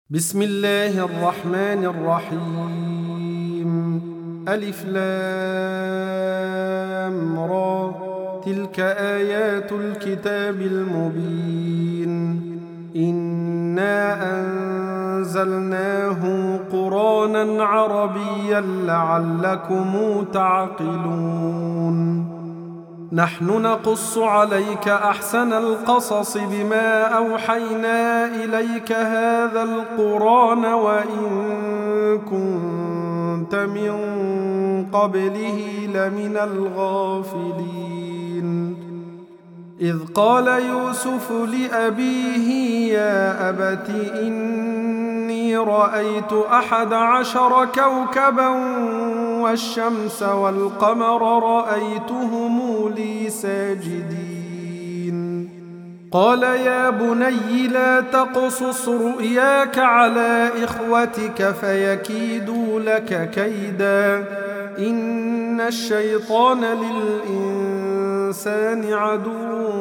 بسم الله الرحمن الرحيم. ألف لام را، تلك آيات الكتاب المبين. إنا أنزلناه قرآنا عربيا لعلكم تعقلون. نحن نقص عليك أحسن القصص بما أوحينا إليك هذا القرآن وإن كنت من قبله لمن الغافلين. إذ قال يوسف لأبيه يا أبت إني رأيت 11 كوكبا والشمس والقمر رأيتهم لي ساجدين. قال يا بني لا تقصص رؤياك على إخوتك فيكيدوا لك كيدا إن الشيطان للإنسان عدو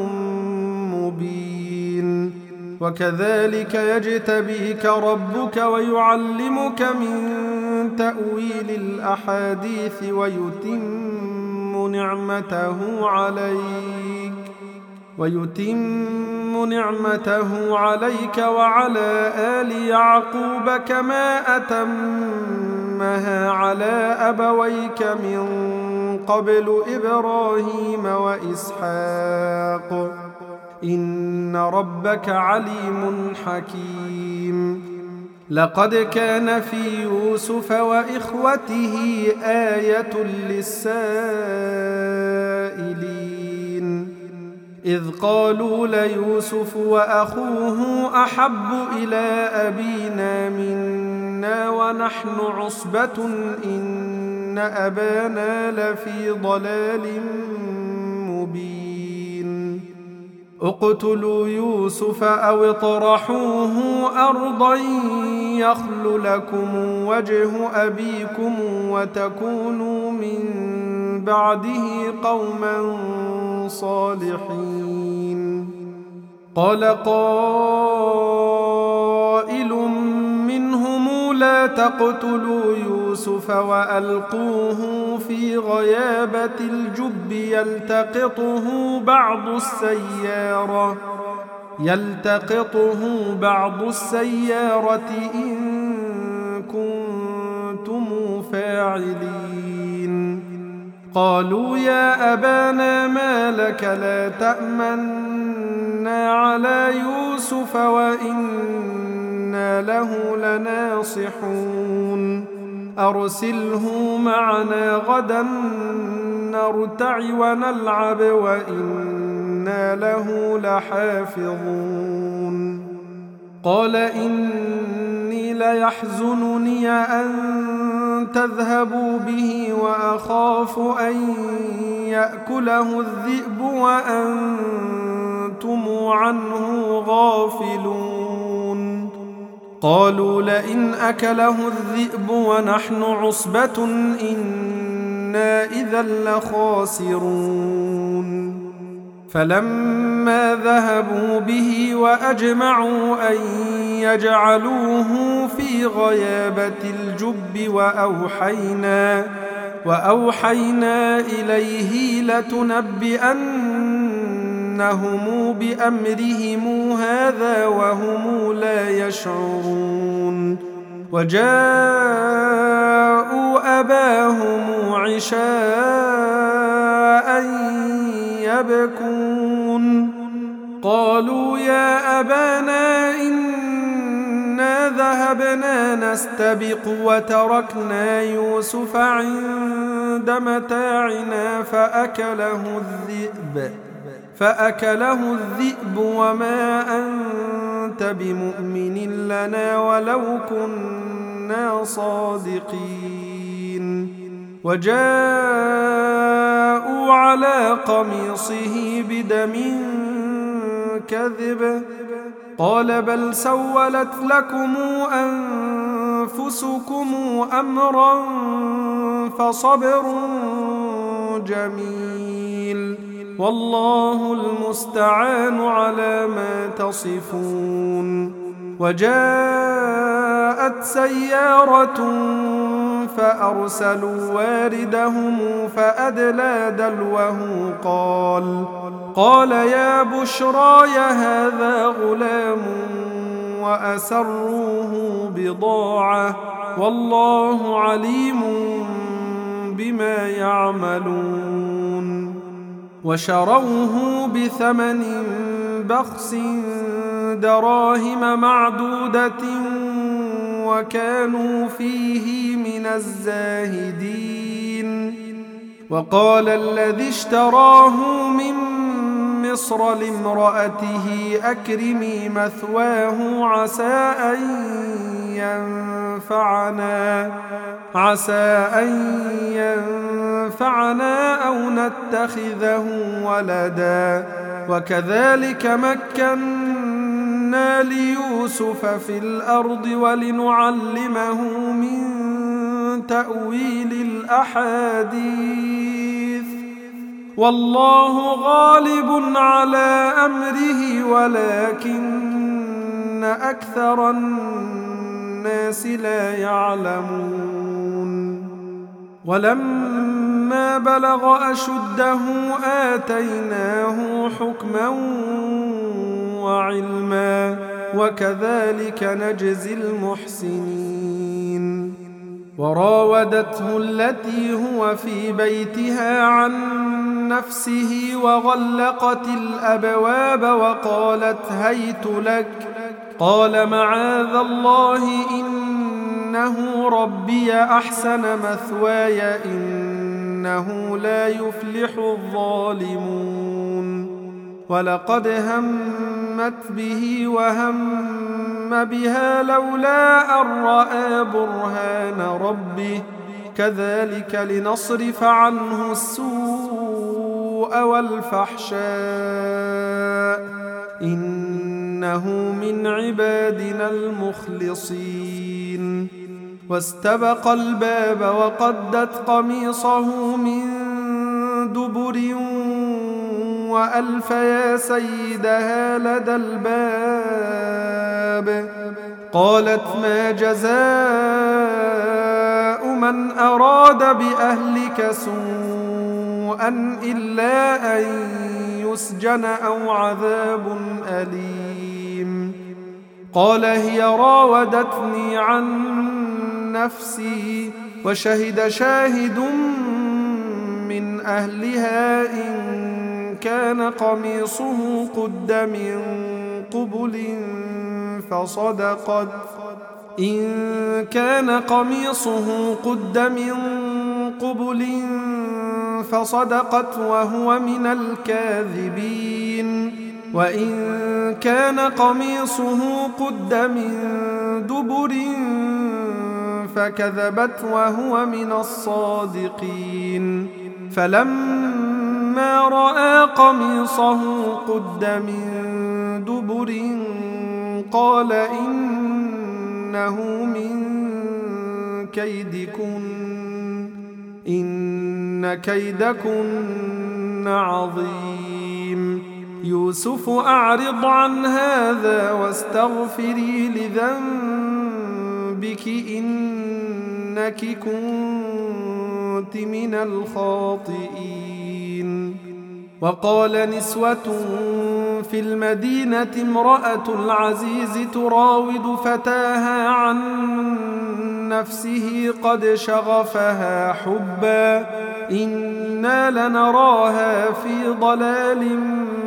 مبين. وكذلك يجتبيك ربك ويعلمك من تأويل الأحاديث ويتم نعمته عليك وعلى آل يعقوب كما أتمها على أبويك من قبل إبراهيم وإسحاق إن ربك عليم حكيم. لقد كان في يوسف وإخوته آية للسائلين إذ قالوا ليوسف وأخوه أحب إلى أبينا منا ونحن عصبة إن أبانا لفي ضلال مبين. اقتلوا يوسف أو اطرحوه أرضا يخل لكم وجه أبيكم وتكونوا من بعده قوما صالحين. قال قائل منهم لا تقتلوا يوسف وألقوه في غيابة الجب يلتقطه بعض السيارة إن كنتم فاعلين. قالوا يا أبانا ما لك لا تأمنا على يوسف وإنا له لناصحون أرسله معنا غدا نرتع ونلعب وإنا له لحافظون. قال إني ليحزنني أن تذهبوا به وأخاف أن يأكله الذئب وأنتم عنه غافلون. قالوا لئن أكله الذئب ونحن عصبة إنا إذا لخاسرون. فلما ذهبوا به وأجمعوا أن يجعلوه في غيابة الجب وأوحينا إليه لتنبئنهم بأمرهم هذا وهم لا يشعرون. وجاءوا أباهم عشاء يبكون. قالوا يا أبانا إنا ذهبنا نستبق وتركنا يوسف عند متاعنا فأكله الذئب وما أنت بمؤمن لنا ولو كنا صادقين. وجاءوا على قميصه بدم كذب قال بل سولت لكم أنفسكم أمرا فصبر جميل والله المستعان على ما تصفون. وجاء همت سيارة فأرسلوا واردهم فأدلى دلوه قال يا بشراي هذا غلام وأسروه بضاعة والله عليم بما يعملون. وشروه بثمن بخس دراهم معدودة وكانوا فيه من الزاهدين. وقال الذي اشتراه من مصر لامرأته أكرمي مثواه عسى أن ينفعنا أو نتخذه ولدا وكذلك مكنا ليوسف في الأرض ولنعلمه من تأويل الأحاديث والله غالب على أمره ولكن أكثر الناس لا يعلمون. ولما بلغ أشده آتيناه حكما وعلما وكذلك نجزي المحسنين. وراودته التي هو في بيتها عن نفسه وغلقت الأبواب وقالت هيت لك قال معاذ الله إنه ربي أحسن مثواي إنه لا يفلح الظالمون. ولقد همت به وهم بها لولا أن رأى برهان ربه كذلك لنصرف عنه السوء والفحشاء إنه من عبادنا المخلصين. واستبق الباب وقدت قميصه من دبر وألف يا سيدها لدى الباب قالت ما جزاء من أراد بأهلك سوءا إلا أن يسجن أو عذاب أليم. قال هي راودتني عن نفسي وشهد شاهد من أهلها إن كان قميصه قد من قبل فصدقت وهو من الكاذبين وإن كان قميصه قد من دبر فكذبت وهو من الصادقين. فلما رأى قميصه قد من دبر قال إنه من كيدكن إن كيدكن عظيم. يوسف أعرض عن هذا واستغفري لذنبك إنك كنت من الخاطئين. وقال نسوة في المدينة امرأة العزيز تراود فتاها عن نفسه قد شغفها حبا إنا لنراها في ضلال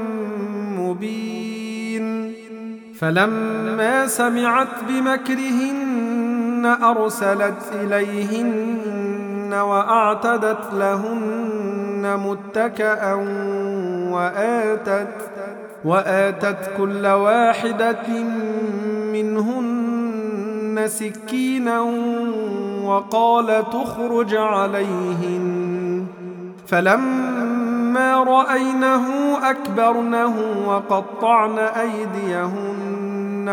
مبين. فلما سمعت بمكرهن أرسلت إليهن وأعتدت لهن متكأ وآتت كل واحدة منهن سكينا وقال تخرج عليهن. فلما رأينه أكبرنه وقطعن أيديهن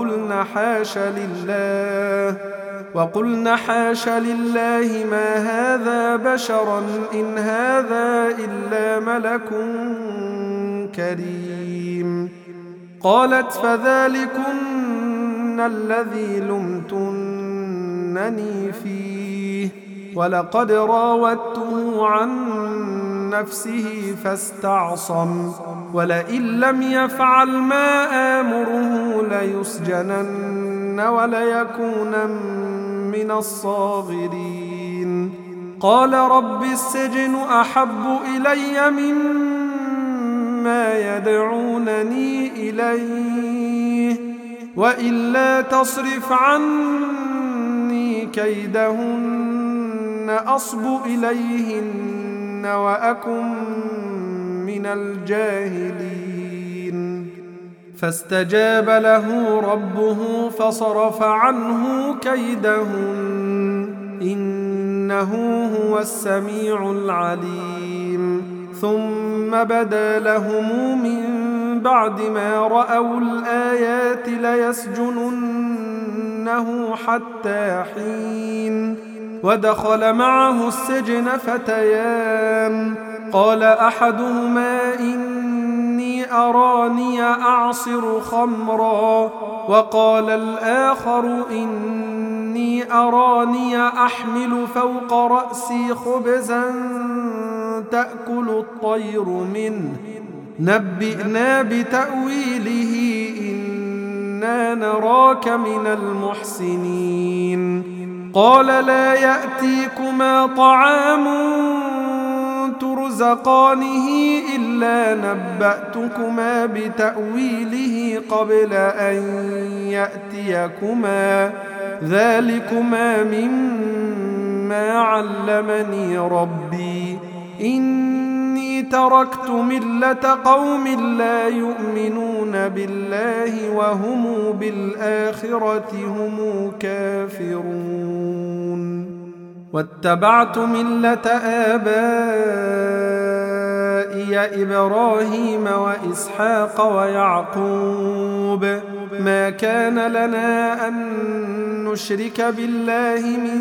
وقلن حاش لله ما هذا بشرا إن هذا إلا ملك كريم. قالت فذلكن الذي لمتنني فيه، ولقد راودته عن نفسه فاستعصم، ولئن لم يفعل ما آمره ليسجنن وليكونن من الصاغرين. قال رب السجن أحب إلي مما يدعونني إليه، وإلا تصرف عني كيدهن أصب إليهن وأكن من الجاهلين. فاستجاب له ربه فصرف عنه كيدهن، إنه هو السميع العليم. ثم بدا لهم من بعد ما رأوا الآيات ليسجننه حتى حين. ودخل معه السجن فتيان، قال أحدهما إني أراني أعصر خمرا، وقال الآخر إني أراني أحمل فوق رأسي خبزا تأكل الطير منه، نبئنا بتأويله إنا نراك من المحسنين. قال لا يأتيكما طعام ترزقانه إلا نبأتكما بتأويله قبل أن يأتيكما، ذلكما مما علمني ربي، إني تركت ملة قوم لا يؤمنون بالله وهم بالآخرة هم كافرون. واتبعت ملة آبائي إبراهيم وإسحاق ويعقوب، ما كان لنا أن نشرك بالله من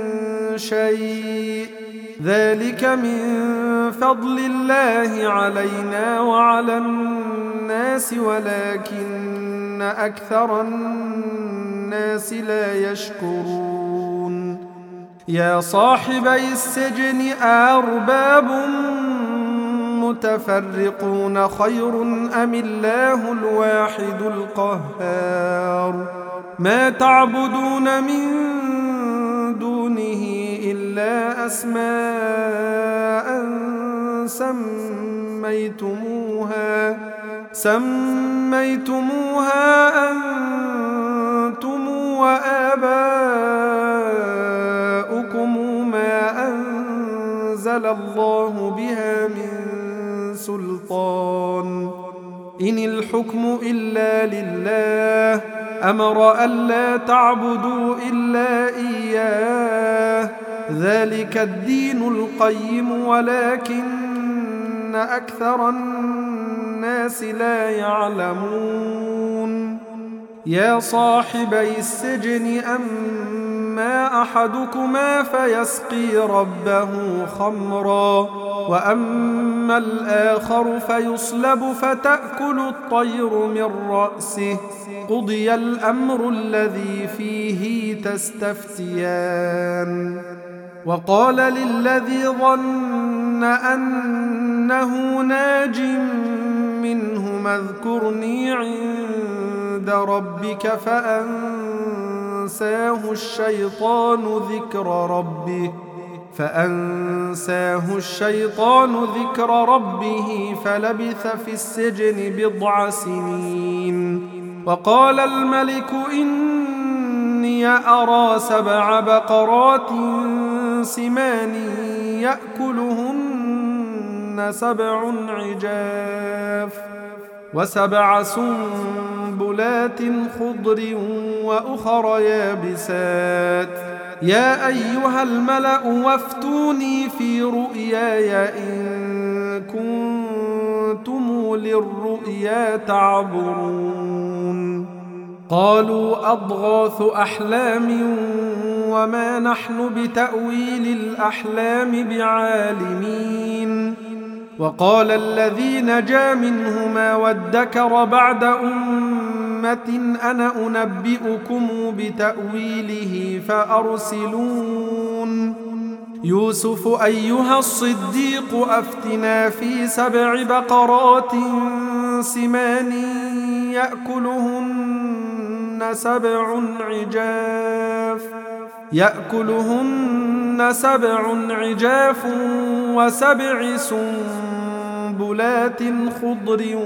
شيء، ذلك من فضل الله علينا وعلى الناس ولكن أكثر الناس لا يشكرون. يا صاحبي السجن أأرباب متفرقون خير أم الله الواحد القهار؟ ما تعبدون من دونه إلا أسماء سميتموها أنتم وآباؤكم ما أنزل الله بها من سلطان، إن الحكم إلا لله، أمر ألا تعبدوا إلا إياه، ذلك الدين القيم ولكن أكثر الناس لا يعلمون. يا صاحبي السجن أما أحدكما فيسقي ربه خمرا، وأما الآخر فيصلب فتأكل الطير من رأسه، قضي الأمر الذي فيه تستفتيان. وقال للذي ظن أنه ناج منهما اذكرني عند ربك فأنساه الشيطان ذكر ربه فلبث في السجن 9 سنين. وقال الملك إني أرى 7 بقرات سمان يأكلهن 7 عجاف و7 سنبلات خضر وأخر يابسات، يا أيها الملأ وافتوني في رؤياي إن كنتم للرؤيا تعبرون. قالوا أضغاث أحلام وما نحن بتأويل الأحلام بعالمين. وقال الذي نجا منهما وادكر بعد أمة أمة أنا أنبئكم بتأويله فأرسلون يوسف أيها الصديق أفتنا في 7 بقرات سمان يأكلهن 7 عجاف و7 سنبلات خضر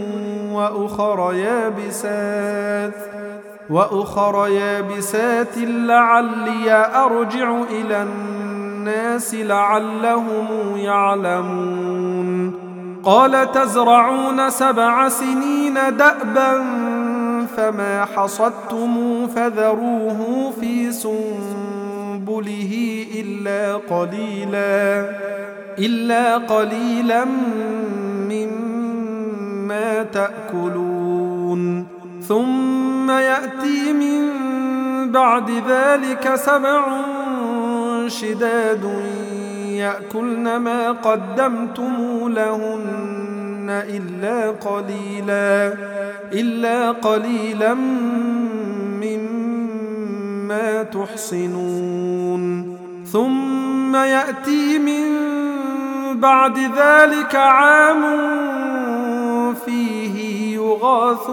وأخر يابسات لعلي أرجع إلى الناس لعلهم يعلمون قال تزرعون 7 سنين دأبا فما حصدتم فذروه في سنبله إلا قليلا مما تأكلون ثم يأتي من بعد ذلك 7 شداد يأكلن ما قدمتم لهن إلا قليلا مما تحصنون ثم يأتي من بعد ذلك عام فيه يغاث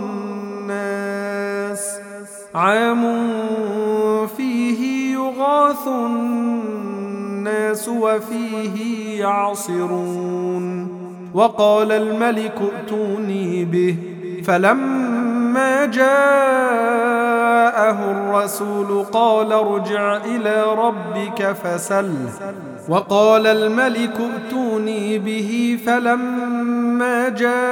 الناس وفيه يعصرون وقال الملك ائتوني به فلما جاءه الرسول قال ارجع إلى ربك فسله وقال الملك ائتوني به فلما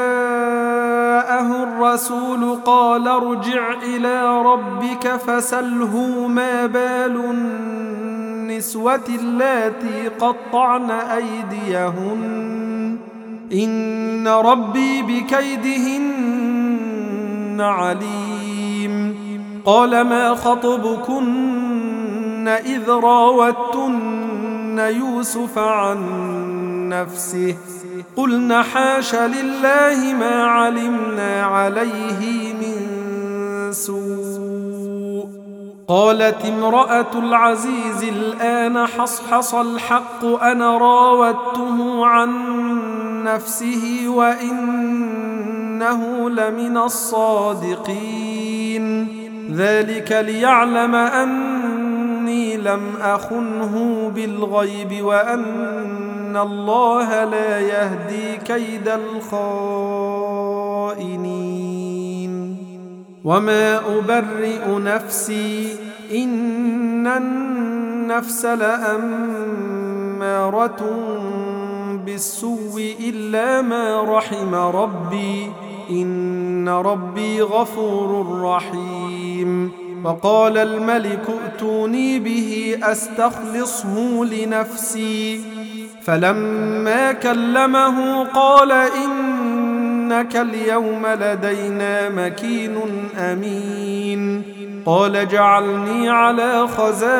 جاءه الرسول قال ارجع إلى ربك فسله ما بال النسوة اللاتي قطعن أيديهن إن ربي بكيدهن عليم قال ما خطبكن إذ راوتن يوسف عن نفسه قلن حاش لله ما علمنا عليه من سوء قالت امرأة العزيز الآن حصحص الحق أنا راودته عن نفسه وإنه لمن الصادقين ذلك ليعلم أني لم أخنه بالغيب وأن الله لا يهدي كيد الخائنين وما أبرئ نفسي إن النفس لأمارة بالسوء إلا ما رحم ربي إن ربي غفور رحيم وقال الملك ائتوني به أستخلصه لنفسي فلما كلمه قال إنك اليوم لدينا مكين أمين قال جعلني على خزائن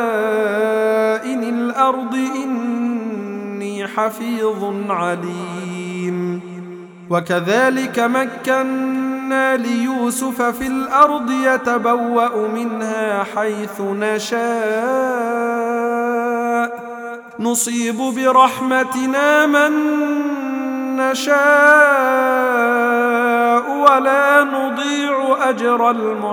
الأرض إني حفيظ عليم وكذلك مكنا ليوسف في الأرض يتبوأ منها حيث نشاء نصيب برحمتنا من نشاء ولا نضيع أجر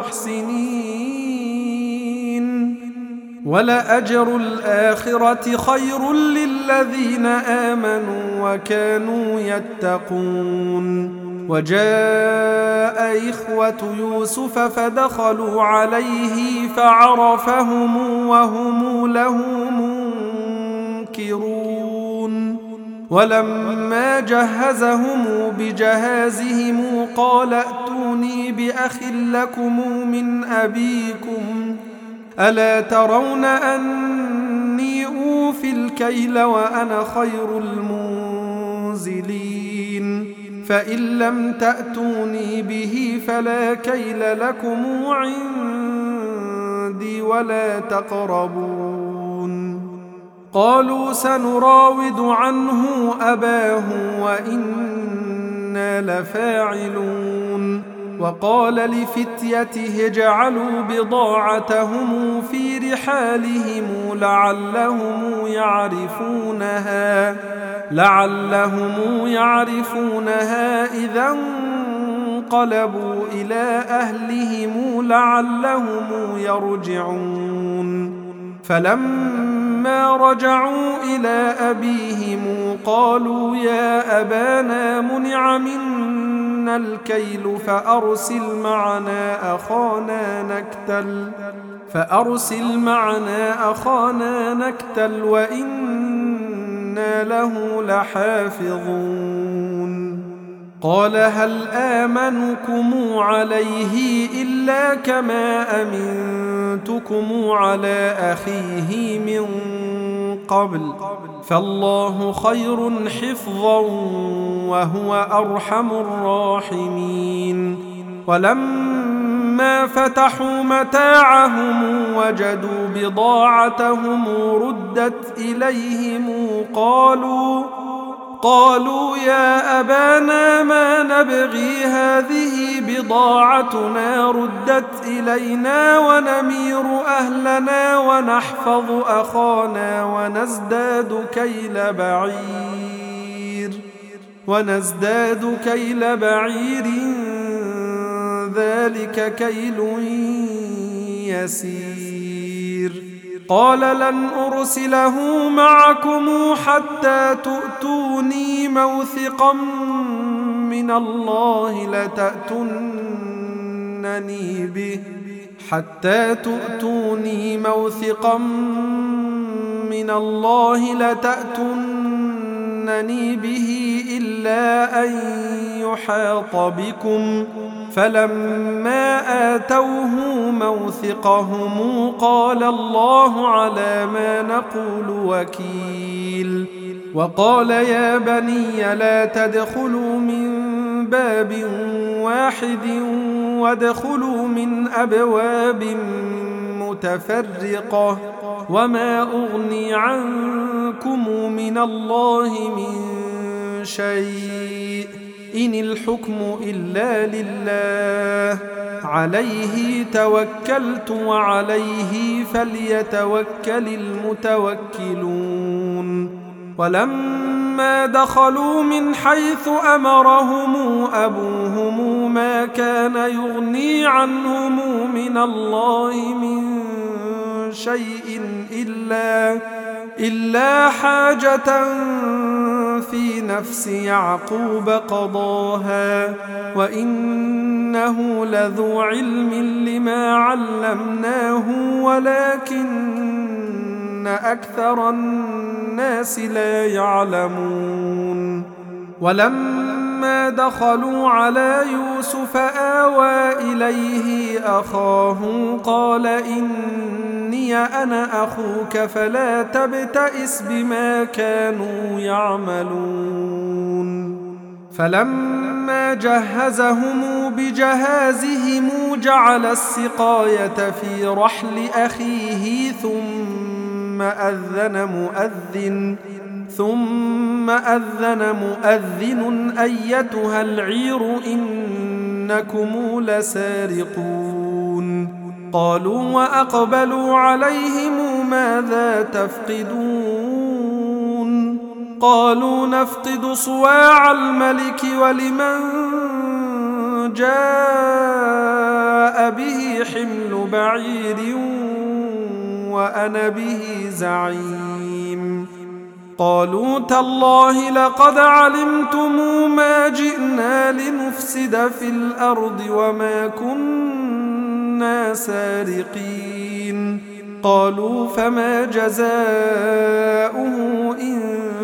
المحسنين ولأجر الآخرة خير للذين آمنوا وكانوا يتقون وجاء إخوة يوسف فدخلوا عليه فعرفهم وهم له منكرون ولما جهزهم بجهازهم قال ائتوني بأخ لكم من أبيكم ألا ترون أني أوفي الكيل وأنا خير المنزلين فإن لم تأتوني به فلا كيل لكم عندي ولا تقربون قالوا سنراود عنه أباه وإنا لفاعلون وقال لفتيته اجعلوا بضاعتهم في رحالهم لعلهم يعرفونها إذا انقلبوا إلى أهلهم لعلهم يرجعون فلما رجعوا إلى أبيهم قالوا يا أبانا منع منا الكيل فأرسل معنا أخانا نكتل وإنا له لحافظون قال هل آمنكم عليه إلا كما أمنتكم على أخيه من قبل فالله خير حفظا وهو أرحم الراحمين ولما فتحوا متاعهم وجدوا بضاعتهم ردت إليهم قالوا يا أبانا ما نبغي هذه بضاعتنا ردت إلينا ونمير أهلنا ونحفظ أخانا ونزداد كيل بعير ذلك كيل يسير قال لن أرسله معكم حتى تؤتوني موثقا من الله لتأتونني به إلا أن يحاط بكم فلما آتوه موثقهم قال الله على ما نقول وكيل وقال يا بني لا تدخلوا من باب واحد وادخلوا من أبواب متفرقة وما أغني عنكم من الله من شيء إن الحكم إلا لله عليه توكلت وعليه فليتوكل المتوكلون ولما دخلوا من حيث أمرهم أبوهم ما كان يغني عنهم من الله من شيء إلا حاجة في نفس يعقوب قضاها وإنه لذو علم لما علمناه ولكن أكثر الناس لا يعلمون ولما دخلوا على يوسف آوى إليه أخاه قال إني أنا أخوك فلا تبتئس بما كانوا يعملون فلما جهزهم بجهازهم جعل السقاية في رحل أخيه ثم أذن مؤذن أيتها العير إنكم لسارقون قالوا وأقبلوا عليهم ماذا تفقدون قالوا نفقد صواع الملك ولمن جاء به حمل بعير وأنا به زعيم قالوا تالله لقد علمتم ما جئنا لنفسد في الأرض وما كنا سارقين قالوا فما جزاؤه إن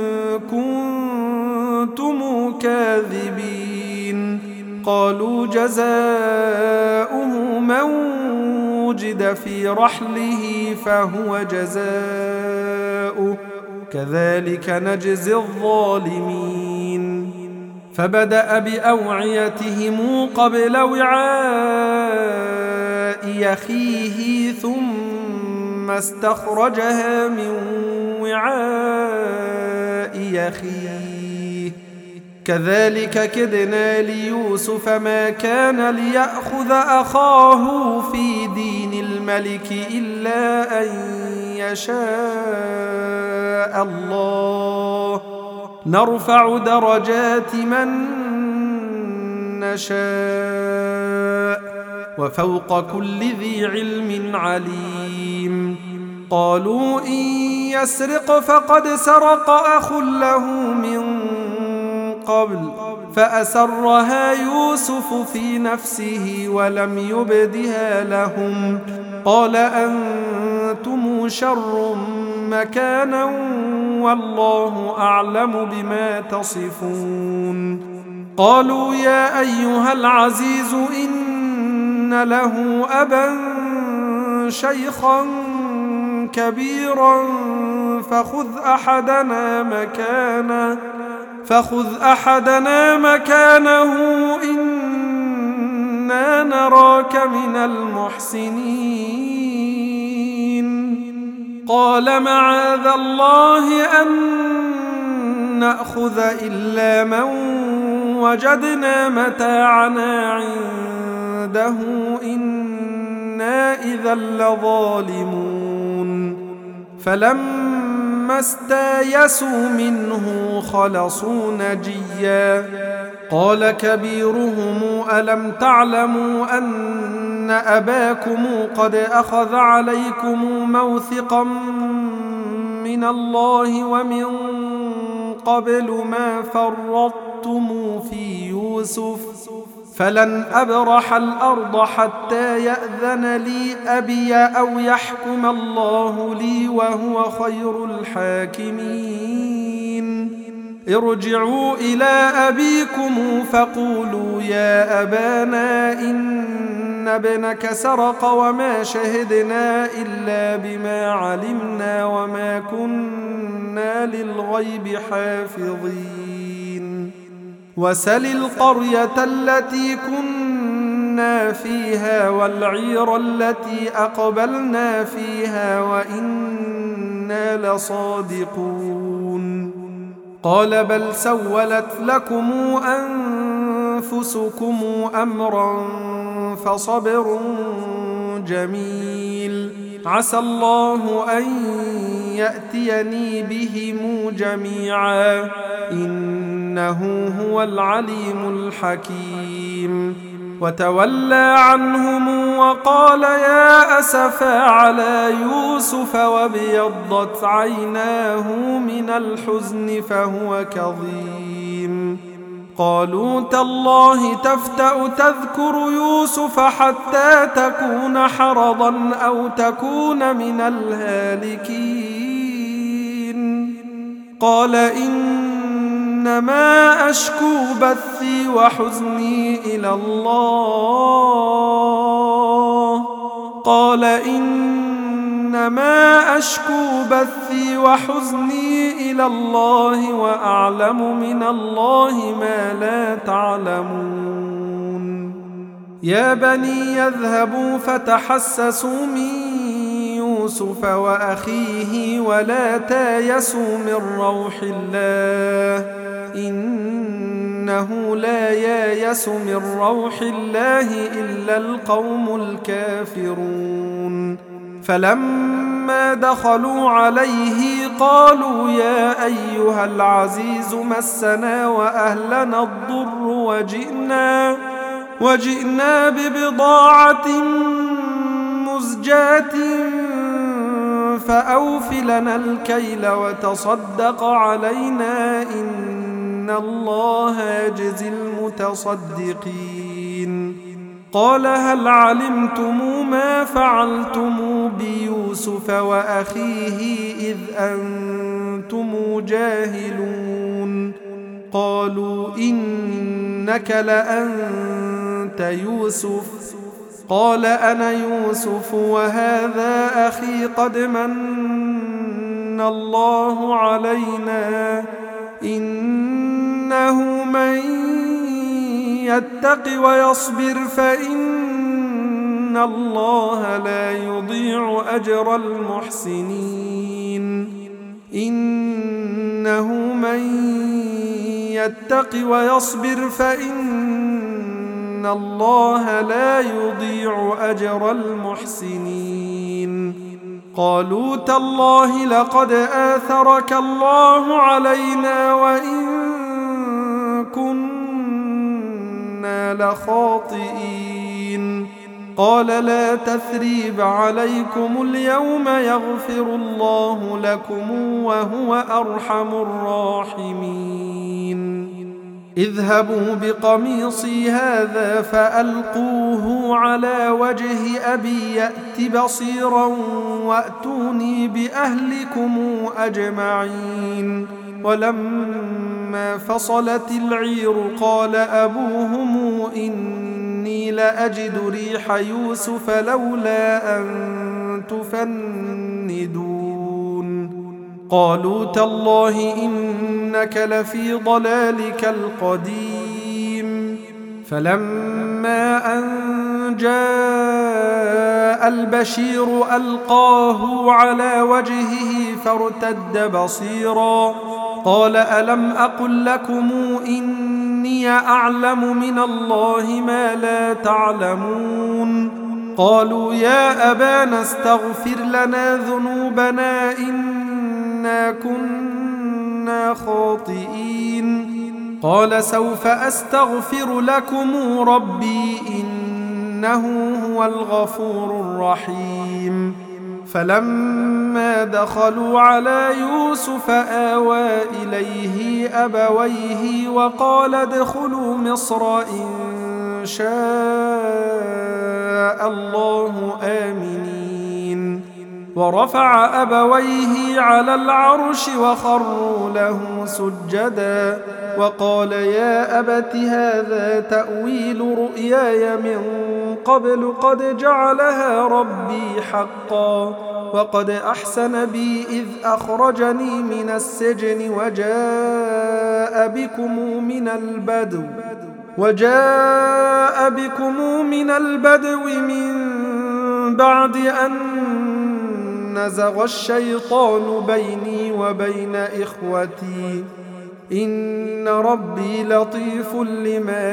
كنتم كاذبين قالوا جزاؤه من وجد في رحله فهو جزاؤه كذلك نجزي الظالمين فبدأ بأوعيتهم قبل وعاء أخيه ثم استخرجها من وعاء أخيه كذلك كدنا ليوسف ما كان ليأخذ أخاه في دين الملك إلا أن يشاء الله نرفع درجات من نشاء وفوق كل ذي علم عليم قالوا إن يسرق فقد سرق أخ له من قبل فأسرها يوسف في نفسه ولم يبدها لهم قال أنتم شر مكانا والله أعلم بما تصفون قالوا يا أيها العزيز إن له أبا شيخا كبيرا فخذ أحدنا مكانه إنا نراك من المحسنين قال معاذ الله أن نأخذ إلا من وجدنا متاعنا عنده إنا إذا لظالمون فلما استيسوا منه خلصوا نجيا قال كبيرهم ألم تعلموا أن أباكم قد أخذ عليكم موثقا من الله ومن قبل ما فرطتم في يوسف فلن أبرح الأرض حتى يأذن لي أبي أو يحكم الله لي وهو خير الحاكمين ارجعوا إلى أبيكم فقولوا يا أبانا إن ابنك سرق وما شهدنا إلا بما علمنا وما كنا للغيب حافظين وسل القرية التي كنا فيها والعير التي أقبلنا فيها وإنا لصادقون قال بل سولت لكم أنفسكم أمرا فصبر جميل عسى الله أن يأتيني بهم جميعا إنه هو العليم الحكيم وتولى عنهم وقال يا أسفا على يوسف وابيضت عيناه من الحزن فهو كظيم قالوا تالله تفتأ تذكر يوسف حتى تكون حرضا أو تكون من الهالكين قال إنما أشكو بثي وحزني إلى الله وأعلم من الله ما لا تعلمون يا بني يذهبوا فتحسسوا من يوسف وأخيه ولا تيأسوا من روح الله إنه لا ييأس من روح الله إلا القوم الكافرون فلما دخلوا عليه قالوا يا أيها العزيز مسنا وأهلنا الضر وجئنا ببضاعة مزجاة فأوف لنا الكيل وتصدق علينا إن الله يجزي المتصدقين قال هل علمتم ما فعلتم بيوسف وأخيه إذ أنتم جاهلون قالوا إنك لأنت يوسف قال أنا يوسف وهذا أخي قد من الله علينا إنه من يتق ويصبر فإن الله لا يضيع أجر المحسنين إنه من يتق ويصبر فإن الله لا يضيع أجر المحسنين. قالوا تالله لقد آثرك الله علينا وإن كنا لخاطئين. قال لا تثريب عليكم اليوم يغفر الله لكم وهو أرحم الراحمين. اذهبوا بقميصي هذا فألقوه على وجه أبي يأت بصيرا وأتوني بأهلكم أجمعين. ولما فصلت العير قال أبوهم إني لأجد ريح يوسف لولا أن تفندون. قالوا تالله إنك لفي ضلالك القديم. فلما أن جاء البشير ألقاه على وجهه فارتد بصيرا. قال ألم أقل لكم إني أعلم من الله ما لا تعلمون. قالوا يا أبانا استغفر لنا ذنوبنا إنا كنا خاطئين. قال سوف أستغفر لكم ربي إنه هو الغفور الرحيم. فلما دخلوا على يوسف آوى إليه أبويه وقال ادخلوا مصر إن شاء الله آمنين. ورفع أبويه على العرش وخروا له سجدا وقال يا أبت هذا تأويل رؤياي من قبل قد جعلها ربي حقا وقد أحسن بي إذ أخرجني من السجن وجاء بكم من البدو من بعد أن نزغ الشيطان بيني وبين إخوتي إن ربي لطيف لما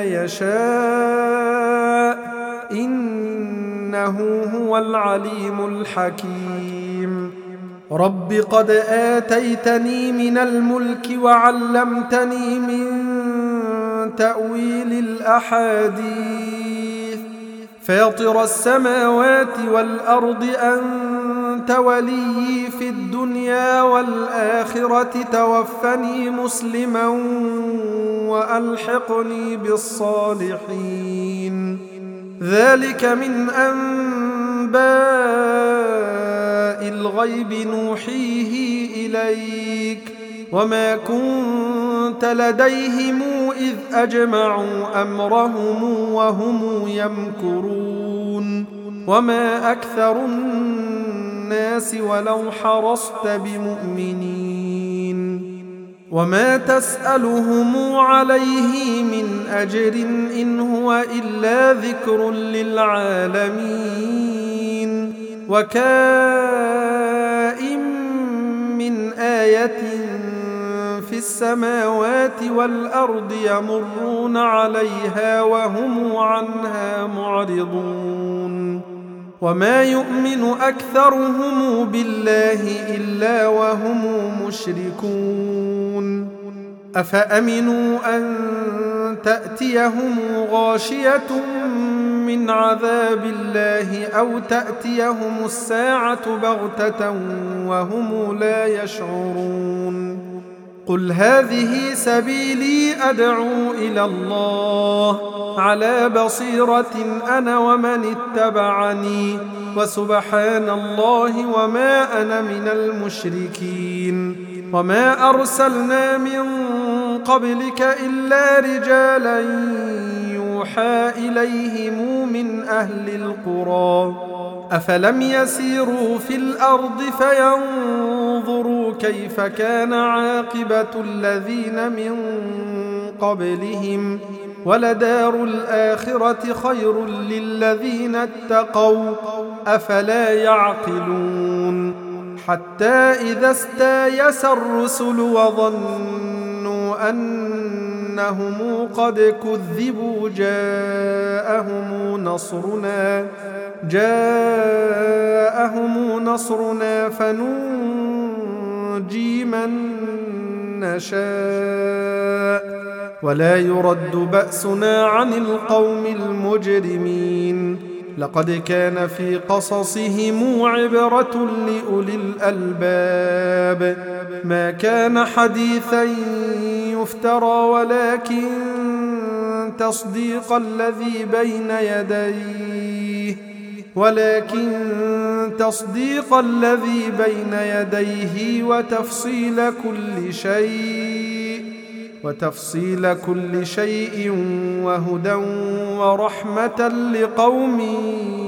يشاء إنه هو العليم الحكيم. رب قد آتيتني من الملك وعلمتني من تأويل الأحاديث فاطر السماوات والأرض أنت وليي في الدنيا والآخرة توفني مسلما وألحقني بالصالحين. ذلك من أنباء الغيب نوحيه إليك وما كنت لديهم إذ أجمعوا أمرهم وهم يمكرون. وما أكثر الناس ولو حرصت بمؤمنين. وما تسألهم عليه من أجر إن هو إلا ذكر للعالمين. وكائن من آية في السماوات والأرض يمرون عليها وهم عنها معرضون. وما يؤمن أكثرهم بالله إلا وهم مشركون. أفأمنوا أن تأتيهم غاشية من عذاب الله أو تأتيهم الساعة بغتة وهم لا يشعرون. قل هذه سبيلي أدعو إلى الله على بصيرة أنا ومن اتبعني وسبحان الله وما أنا من المشركين. وما أرسلنا من قبلك إلا رجالا يوحى إليهم من أهل القرى. أفلم يسيروا في الأرض فينظروا كيف كان عاقبة الذين من قبلهم ولدار الآخرة خير للذين اتقوا أفلا يعقلون. حتى إذا استيأس الرسل وظنوا أن أنهم قد كذبوا جاءهم نصرنا فننجي من نشاء ولا يرد بأسنا عن القوم المجرمين. لقد كان في قصصهم عبرة لأولي الألباب ما كان حديثا يفترى ولكن تصديق الذي بين يديه وتفصيل كل شيء وهدى ورحمة لقوم